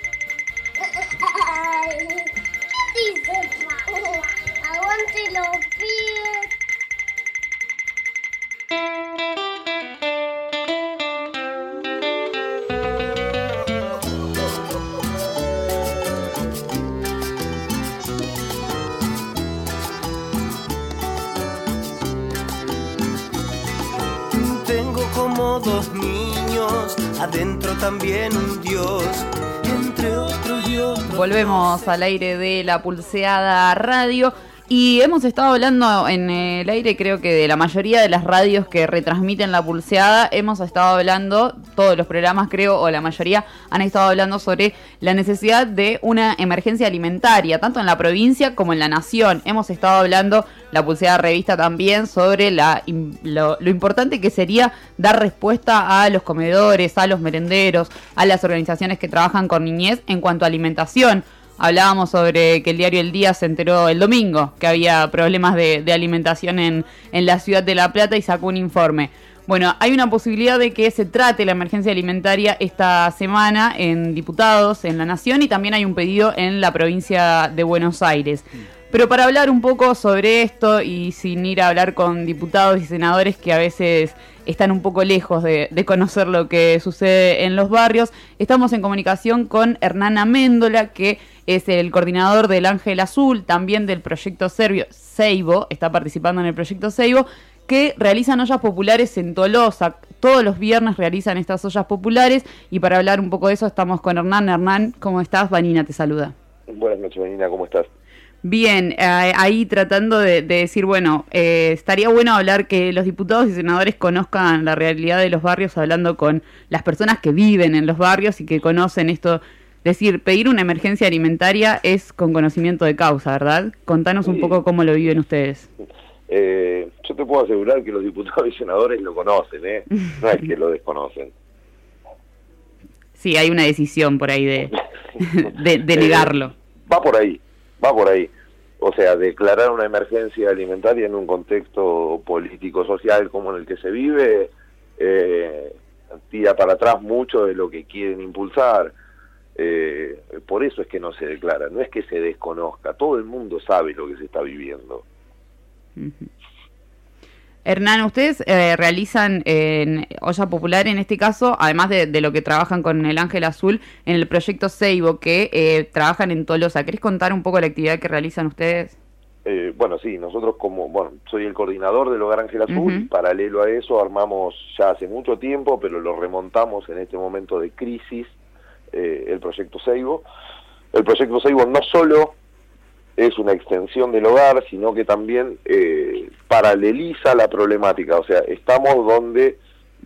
¿Qué dices, pa? Aguante los pies. Como 2 niños, adentro también un Dios, entre otros y otros. Volvemos al aire de La Pulseada Radio y hemos estado hablando en el aire, creo que de la mayoría de las radios que retransmiten La Pulseada, hemos estado hablando, todos los programas creo, o la mayoría han estado hablando sobre la necesidad de una emergencia alimentaria, tanto en la provincia como en la nación. Hemos estado hablando, La Pulseada Revista también, sobre lo importante que sería dar respuesta a los comedores, a los merenderos, a las organizaciones que trabajan con niñez en cuanto a alimentación. Hablábamos sobre que el diario El Día se enteró el domingo que había problemas de alimentación en la ciudad de La Plata y sacó un informe. Bueno, hay una posibilidad de que se trate la emergencia alimentaria esta semana en diputados, en la Nación, y también hay un pedido en la provincia de Buenos Aires. Pero para hablar un poco sobre esto y sin ir a hablar con diputados y senadores que a veces están un poco lejos de conocer lo que sucede en los barrios, estamos en comunicación con Hernán Améndola, que es el coordinador del Ángel Azul, también del proyecto Seibo, está participando en el proyecto Seibo, que realizan ollas populares en Tolosa. Todos los viernes realizan estas ollas populares y para hablar un poco de eso estamos con Hernán. Hernán, ¿cómo estás? Vanina te saluda. Buenas noches, Vanina, ¿cómo estás? Bien, ahí tratando de decir, bueno, estaría bueno hablar que los diputados y senadores conozcan la realidad de los barrios, hablando con las personas que viven en los barrios y que conocen esto. Decir, pedir una emergencia alimentaria es con conocimiento de causa, ¿verdad? Contanos un poco cómo lo viven ustedes. Yo te puedo asegurar que los diputados y senadores lo conocen, no es que lo desconocen. Sí, hay una decisión por ahí de negarlo. Va por ahí. O sea, declarar una emergencia alimentaria en un contexto político-social como en el que se vive, tira para atrás mucho de lo que quieren impulsar. Por eso es que no se declara, no es que se desconozca, todo el mundo sabe lo que se está viviendo. Hernán, ustedes realizan olla popular en este caso, además de lo que trabajan con el Ángel Azul, en el proyecto Seibo, que trabajan en Tolosa. ¿Querés contar un poco la actividad que realizan ustedes? Bueno, sí, nosotros soy el coordinador del Hogar Ángel Azul, paralelo a eso armamos ya hace mucho tiempo, pero lo remontamos en este momento de crisis, el proyecto Seibo. El proyecto Seibo no solo es una extensión del hogar, sino que también paraleliza la problemática, o sea, estamos donde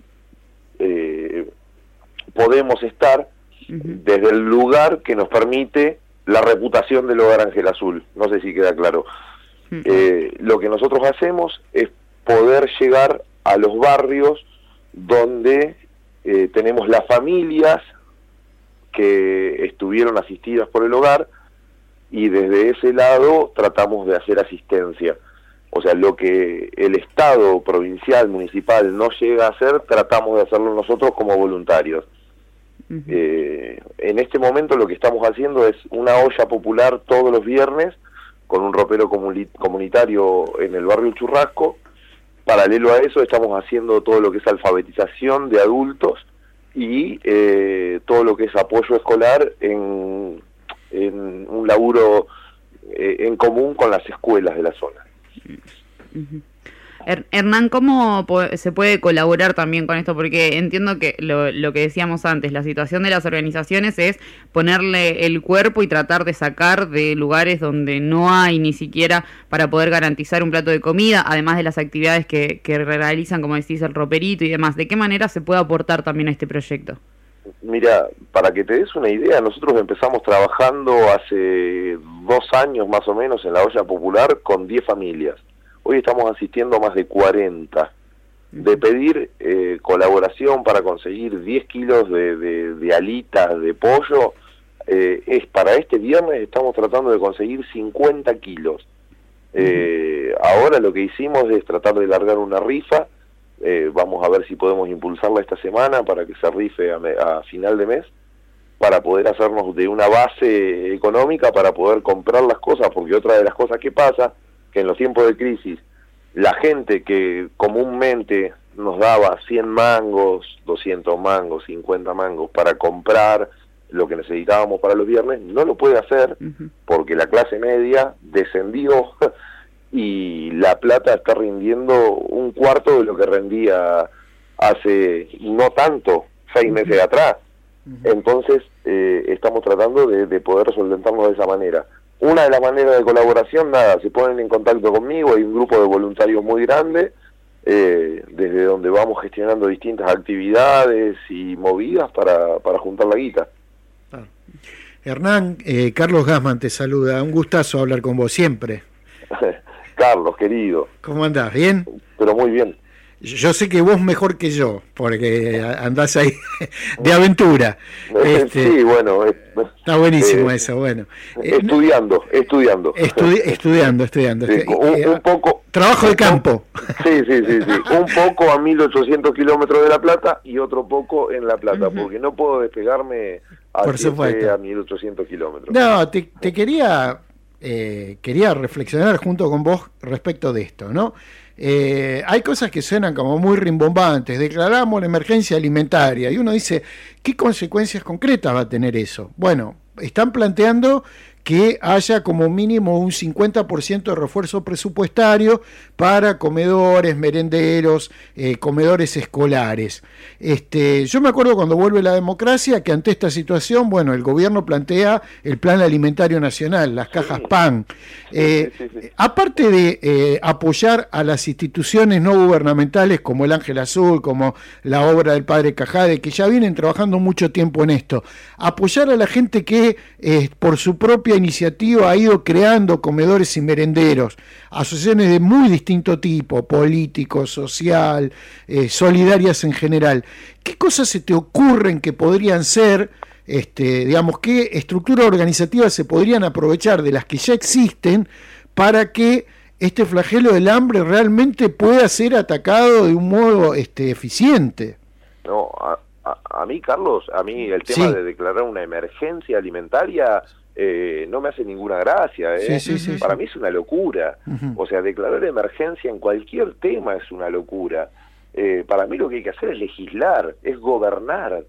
podemos estar desde el lugar que nos permite la reputación del Hogar Ángel Azul, no sé si queda claro. Lo que nosotros hacemos es poder llegar a los barrios donde tenemos las familias que estuvieron asistidas por el hogar, y desde ese lado tratamos de hacer asistencia. O sea, lo que el Estado provincial, municipal no llega a hacer, tratamos de hacerlo nosotros como voluntarios. En este momento lo que estamos haciendo es una olla popular todos los viernes con un ropero comunitario en el barrio Churrasco. Paralelo a eso estamos haciendo todo lo que es alfabetización de adultos y todo lo que es apoyo escolar en un laburo en común con las escuelas de la zona. Hernán, ¿cómo se puede colaborar también con esto? Porque entiendo que lo que decíamos antes, la situación de las organizaciones es ponerle el cuerpo y tratar de sacar de lugares donde no hay ni siquiera para poder garantizar un plato de comida, además de las actividades que realizan, como decís, el roperito y demás. ¿De qué manera se puede aportar también a este proyecto? Mira, para que te des una idea, nosotros empezamos trabajando hace 2 años más o menos en la olla popular con 10 familias. Hoy estamos asistiendo a más de 40. De pedir colaboración para conseguir 10 kilos de alitas de pollo, es para este viernes estamos tratando de conseguir 50 kilos. Ahora lo que hicimos es tratar de largar una rifa. Vamos a ver si podemos impulsarla esta semana para que se rife a final de mes, para poder hacernos de una base económica para poder comprar las cosas, porque otra de las cosas que pasa, que en los tiempos de crisis, la gente que comúnmente nos daba 100 mangos, 200 mangos, 50 mangos para comprar lo que necesitábamos para los viernes, no lo puede hacer porque la clase media descendió y la plata está rindiendo un cuarto de lo que rendía hace no tanto, 6 meses atrás. Entonces estamos tratando de poder solventarnos de esa manera. Una de las maneras de colaboración, nada, se ponen en contacto conmigo, hay un grupo de voluntarios muy grande, desde donde vamos gestionando distintas actividades y movidas para juntar la guita. Hernán, Carlos Gassman te saluda, un gustazo hablar con vos siempre. Carlos, querido. ¿Cómo andás? ¿Bien? Pero muy bien. Yo sé que vos mejor que yo, porque andás ahí de aventura. Sí, bueno. Está buenísimo eso, bueno. Estudiando. Estudiando. Sí, un poco. Trabajo de campo. Sí. Un poco a 1800 kilómetros de La Plata y otro poco en La Plata, porque no puedo despegarme a 1800 kilómetros. No, te quería reflexionar junto con vos respecto de esto, ¿no? Hay cosas que suenan como muy rimbombantes. Declaramos la emergencia alimentaria y uno dice, ¿qué consecuencias concretas va a tener eso? Bueno, están planteando que haya como mínimo un 50% de refuerzo presupuestario para comedores, merenderos, comedores escolares. Yo me acuerdo cuando vuelve la democracia que ante esta situación, bueno, el gobierno plantea el Plan Alimentario Nacional, las cajas PAN. Aparte de apoyar a las instituciones no gubernamentales como el Ángel Azul, como la obra del padre Cajade, que ya vienen trabajando mucho tiempo en esto, apoyar a la gente que por su propia iniciativa ha ido creando comedores y merenderos, asociaciones de muy distinto tipo, político, social, solidarias en general. ¿Qué cosas se te ocurren que podrían ser, digamos, qué estructuras organizativas se podrían aprovechar de las que ya existen para que este flagelo del hambre realmente pueda ser atacado de un modo eficiente? No, a mí, Carlos, el tema de declarar una emergencia alimentaria no me hace ninguna gracia. Para mí es una locura. O sea, declarar emergencia en cualquier tema es una locura. Para mí lo que hay que hacer es legislar, es gobernar.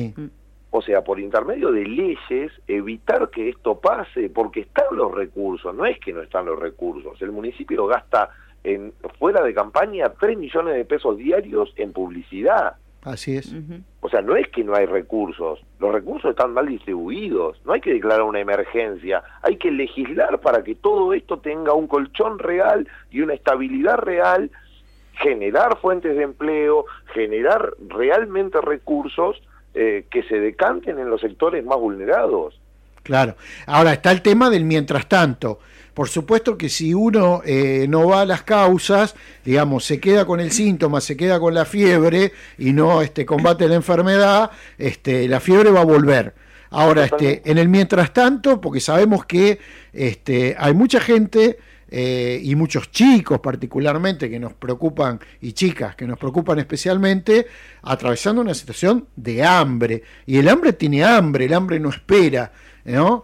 O sea, por intermedio de leyes, evitar que esto pase, porque están los recursos, no es que no están los recursos. El municipio gasta fuera de campaña 3 millones de pesos diarios en publicidad. Así es. O sea, no es que no hay recursos, los recursos están mal distribuidos, no hay que declarar una emergencia, hay que legislar para que todo esto tenga un colchón real y una estabilidad real, generar fuentes de empleo, generar realmente recursos que se decanten en los sectores más vulnerados. Claro. Ahora está el tema del mientras tanto. Por supuesto que si uno no va a las causas, digamos, se queda con el síntoma, se queda con la fiebre y no combate la enfermedad, la fiebre va a volver. Ahora, en el mientras tanto, porque sabemos que hay mucha gente y muchos chicos particularmente que nos preocupan, y chicas que nos preocupan especialmente, atravesando una situación de hambre. Y el hambre tiene hambre, el hambre no espera, ¿no?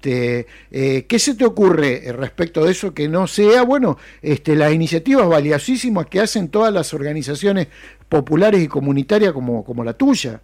¿Qué se te ocurre respecto de eso que no sea, bueno, las iniciativas valiosísimas que hacen todas las organizaciones populares y comunitarias como la tuya?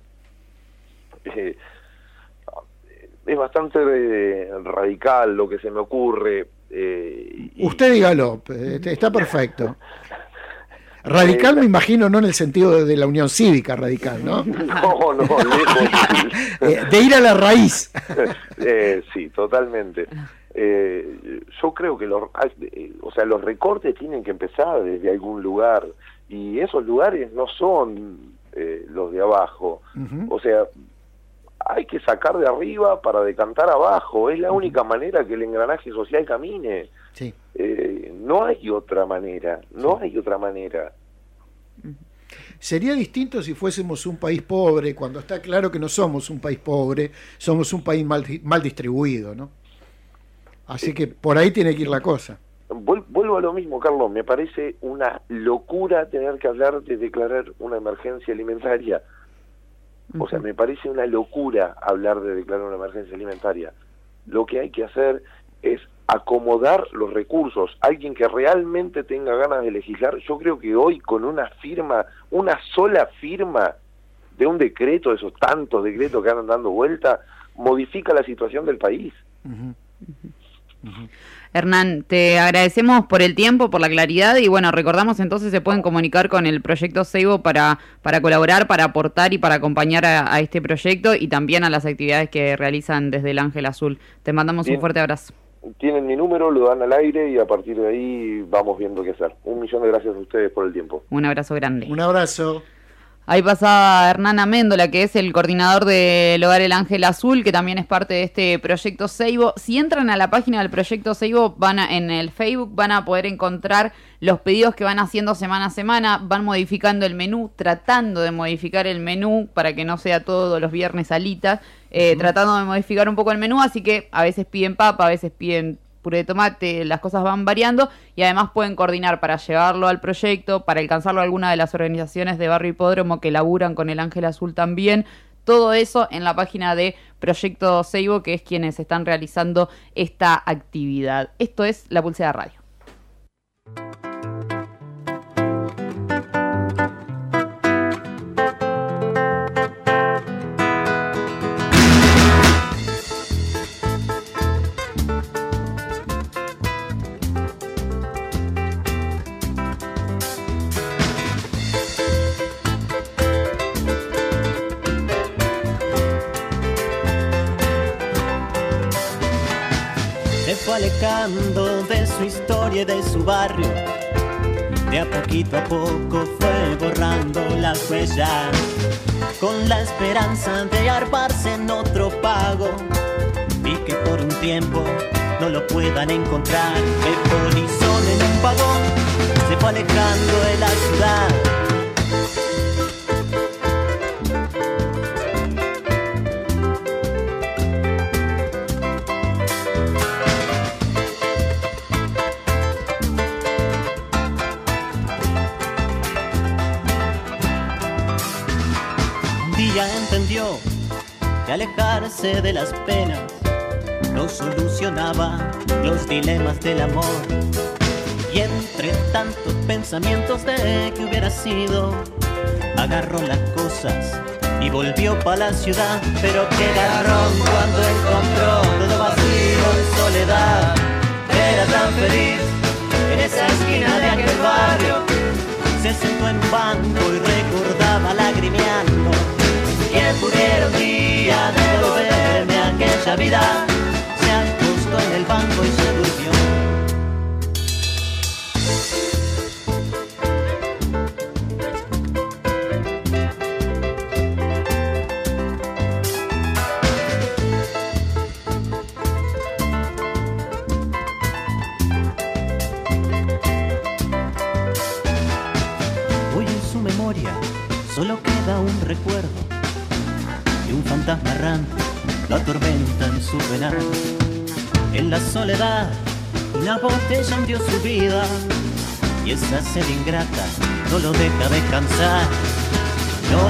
Es bastante radical lo que se me ocurre. Usted dígalo, está perfecto. Radical me imagino no en el sentido de la Unión Cívica Radical, ¿no? No, lejos. De ir a la raíz. Sí, totalmente. Yo creo que los recortes tienen que empezar desde algún lugar, y esos lugares no son los de abajo. O sea, hay que sacar de arriba para decantar abajo. Es la única manera que el engranaje social camine. Sí. No hay otra manera, hay otra manera. Sería distinto si fuésemos un país pobre, cuando está claro que no somos un país pobre, somos un país mal distribuido, ¿no? Así que por ahí tiene que ir la cosa. Vuelvo a lo mismo, Carlos, me parece una locura tener que hablar de declarar una emergencia alimentaria. O sea, me parece una locura hablar de declarar una emergencia alimentaria. Lo que hay que hacer es acomodar los recursos. Alguien que realmente tenga ganas de legislar, yo creo que hoy con una sola firma de un decreto, de esos tantos decretos que andan dando vuelta, modifica la situación del país. Hernán, te agradecemos por el tiempo, por la claridad, y bueno, recordamos entonces se pueden comunicar con el proyecto Seibo para colaborar, para aportar y para acompañar a este proyecto y también a las actividades que realizan desde el Ángel Azul. Te mandamos un fuerte abrazo. Tienen mi número, lo dan al aire y a partir de ahí vamos viendo qué hacer. 1.000.000 de gracias a ustedes por el tiempo. Un abrazo grande. Un abrazo. Ahí pasaba Hernán Amendola, que es el coordinador del Hogar El Ángel Azul, que también es parte de este proyecto Seibo. Si entran a la página del proyecto Seibo, en el Facebook van a poder encontrar los pedidos que van haciendo semana a semana, van modificando el menú, tratando de modificar el menú para que no sea todos los viernes alitas, tratando de modificar un poco el menú, así que a veces piden papa, a veces piden puré de tomate, las cosas van variando y además pueden coordinar para llevarlo al proyecto, para alcanzarlo a alguna de las organizaciones de Barrio Hipódromo que laburan con el Ángel Azul también. Todo eso en la página de Proyecto Seibo, que es quienes están realizando esta actividad. Esto es La Pulseada Radio. Alejando de su historia y de su barrio, de a poco fue borrando las huellas, con la esperanza de armarse en otro pago, y que por un tiempo no lo puedan encontrar. El polizón en un vagón se fue alejando de la ciudad. Entendió que alejarse de las penas no solucionaba los dilemas del amor, y entre tantos pensamientos de que hubiera sido, agarró las cosas y volvió para la ciudad. Pero qué garrón cuando encontró todo vacío en soledad. Era tan feliz en esa esquina de aquel barrio, se sentó en un banco y recordaba lagrimeando que pudiera un día devolverme a aquella vida. Se acostó en el banco y se durmió. Hoy en su memoria solo queda un recuerdo, un fantasma errante lo atormenta en su penal. En la soledad una botella hundió su vida, y esa sed ingrata no lo deja descansar. No,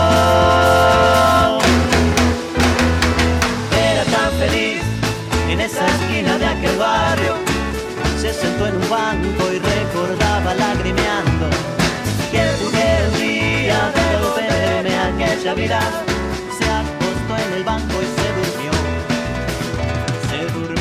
era tan feliz en esa esquina de aquel barrio, se sentó en un banco y recordaba lagrimeando que pudiera un día devolverme a aquella vida. Se acostó en el banco y se durmió. Se durmió.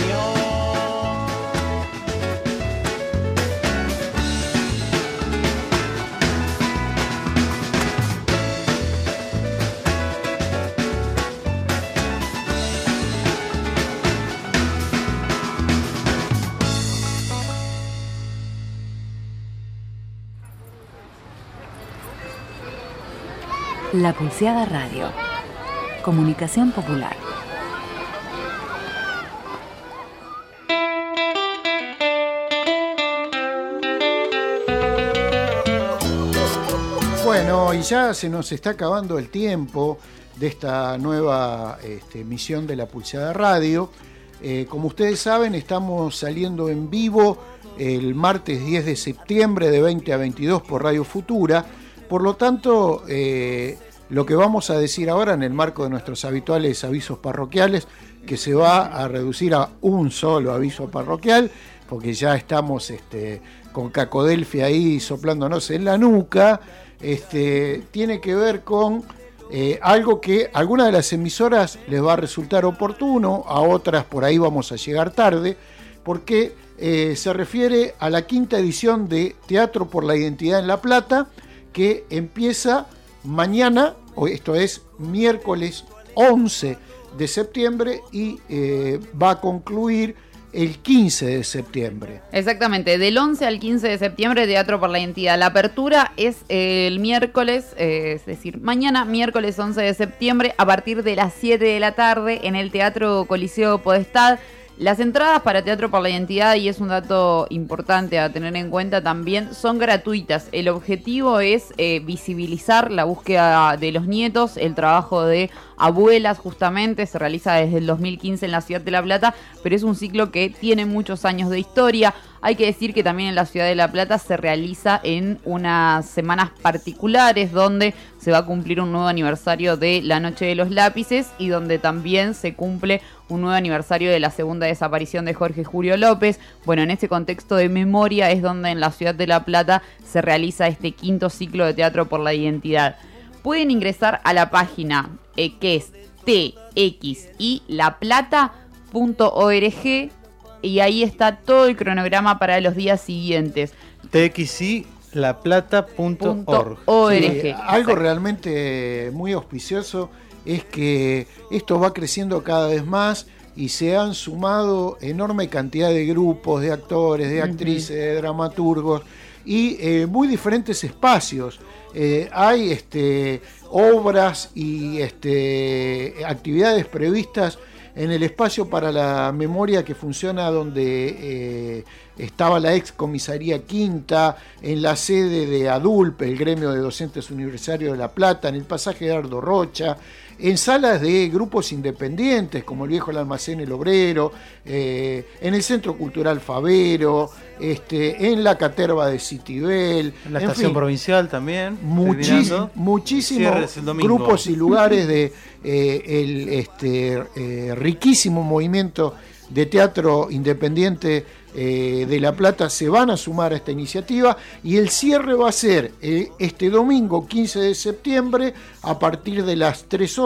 La Pulseada Radio. Comunicación popular. Bueno, y ya se nos está acabando el tiempo de esta nueva emisión de La Pulseada Radio. Como ustedes saben, estamos saliendo en vivo el martes 10 de septiembre de 20 a 22 por Radio Futura. Por lo tanto, lo que vamos a decir ahora en el marco de nuestros habituales avisos parroquiales, que se va a reducir a un solo aviso parroquial, porque ya estamos con Cacodelfia ahí soplándonos en la nuca, tiene que ver con algo que a algunas de las emisoras les va a resultar oportuno, a otras por ahí vamos a llegar tarde, porque se refiere a la 5ª edición de Teatro por la Identidad en La Plata, que empieza mañana, esto es miércoles 11 de septiembre, y va a concluir el 15 de septiembre. Exactamente, del 11 al 15 de septiembre, Teatro por la Identidad. La apertura es el miércoles, es decir, mañana, miércoles 11 de septiembre, a partir de las 7 de la tarde, en el Teatro Coliseo Podestad. Las entradas para Teatro por la Identidad, y es un dato importante a tener en cuenta también, son gratuitas. El objetivo es visibilizar la búsqueda de los nietos, el trabajo de abuelas justamente, se realiza desde el 2015 en la ciudad de La Plata, pero es un ciclo que tiene muchos años de historia. Hay que decir que también en la ciudad de La Plata se realiza en unas semanas particulares donde se va a cumplir un nuevo aniversario de la Noche de los Lápices y donde también se cumple un nuevo aniversario de la segunda desaparición de Jorge Julio López. Bueno, en este contexto de memoria es donde en la ciudad de La Plata se realiza este 5º ciclo de Teatro por la Identidad. Pueden ingresar a la página que es txilaplata.org y ahí está todo el cronograma para los días siguientes. txilaplata.org. Sí, algo realmente muy auspicioso es que esto va creciendo cada vez más y se han sumado enorme cantidad de grupos, de actores, de actrices, de dramaturgos y muy diferentes espacios. Hay obras y actividades previstas en el espacio para la memoria que funciona donde estaba la ex comisaría Quinta, en la sede de ADULP, el gremio de docentes universitarios de La Plata, en el pasaje de Ardo Rocha, en salas de grupos independientes como el Viejo El Almacén El Obrero, en el Centro Cultural Favero, en la Caterva de Citibel, en la estación provincial también, muchísimos grupos y lugares de riquísimo movimiento de teatro independiente de La Plata se van a sumar a esta iniciativa, y el cierre va a ser este domingo 15 de septiembre a partir de las 15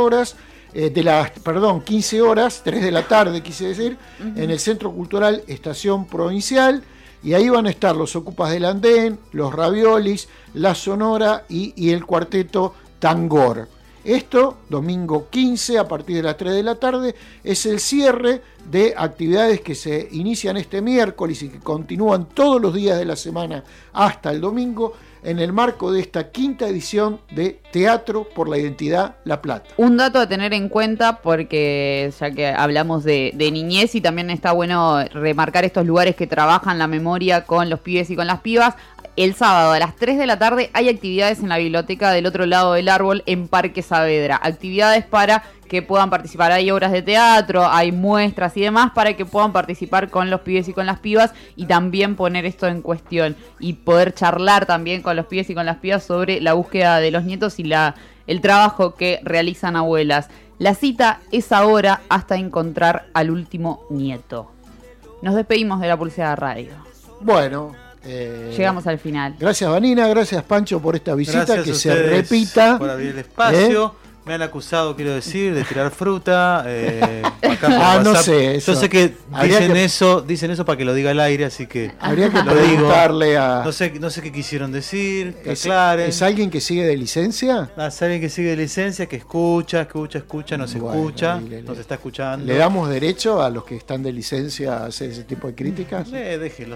horas, 3 de la tarde quise decir, en el Centro Cultural Estación Provincial, y ahí van a estar los Ocupas del Andén, los Raviolis, la Sonora y el Cuarteto Tangor. Esto, domingo 15, a partir de las 3 de la tarde, es el cierre de actividades que se inician este miércoles y que continúan todos los días de la semana hasta el domingo, en el marco de esta 5ª edición de Teatro por la Identidad La Plata. Un dato a tener en cuenta, porque ya que hablamos de niñez, y también está bueno remarcar estos lugares que trabajan la memoria con los pibes y con las pibas. El sábado a las 3 de la tarde hay actividades en la biblioteca del otro lado del árbol en Parque Saavedra. Actividades para que puedan participar. Hay obras de teatro, hay muestras y demás para que puedan participar con los pibes y con las pibas y también poner esto en cuestión y poder charlar también con los pibes y con las pibas sobre la búsqueda de los nietos y el trabajo que realizan abuelas. La cita es ahora hasta encontrar al último nieto. Nos despedimos de La Pulseada Radio. Bueno, llegamos al final. Gracias, Vanina, gracias, Pancho, por esta visita, gracias que se repita por abrir el espacio. Me han acusado, quiero decir, de tirar fruta. Acá no sé. Yo sé que dicen eso para que lo diga al aire, así que habría que lo preguntarle digo. a. No sé qué quisieron decir, que aclaren. ¿Es alguien que sigue de licencia? Es alguien que sigue de licencia, que escucha, nos escucha, nos está escuchando. ¿Le damos derecho a los que están de licencia a hacer ese tipo de críticas? Déjelos.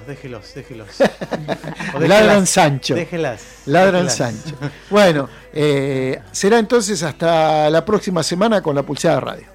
Ladran Sancho. Ladran Sancho. Bueno, será entonces hasta la próxima semana con La Pulseada Radio.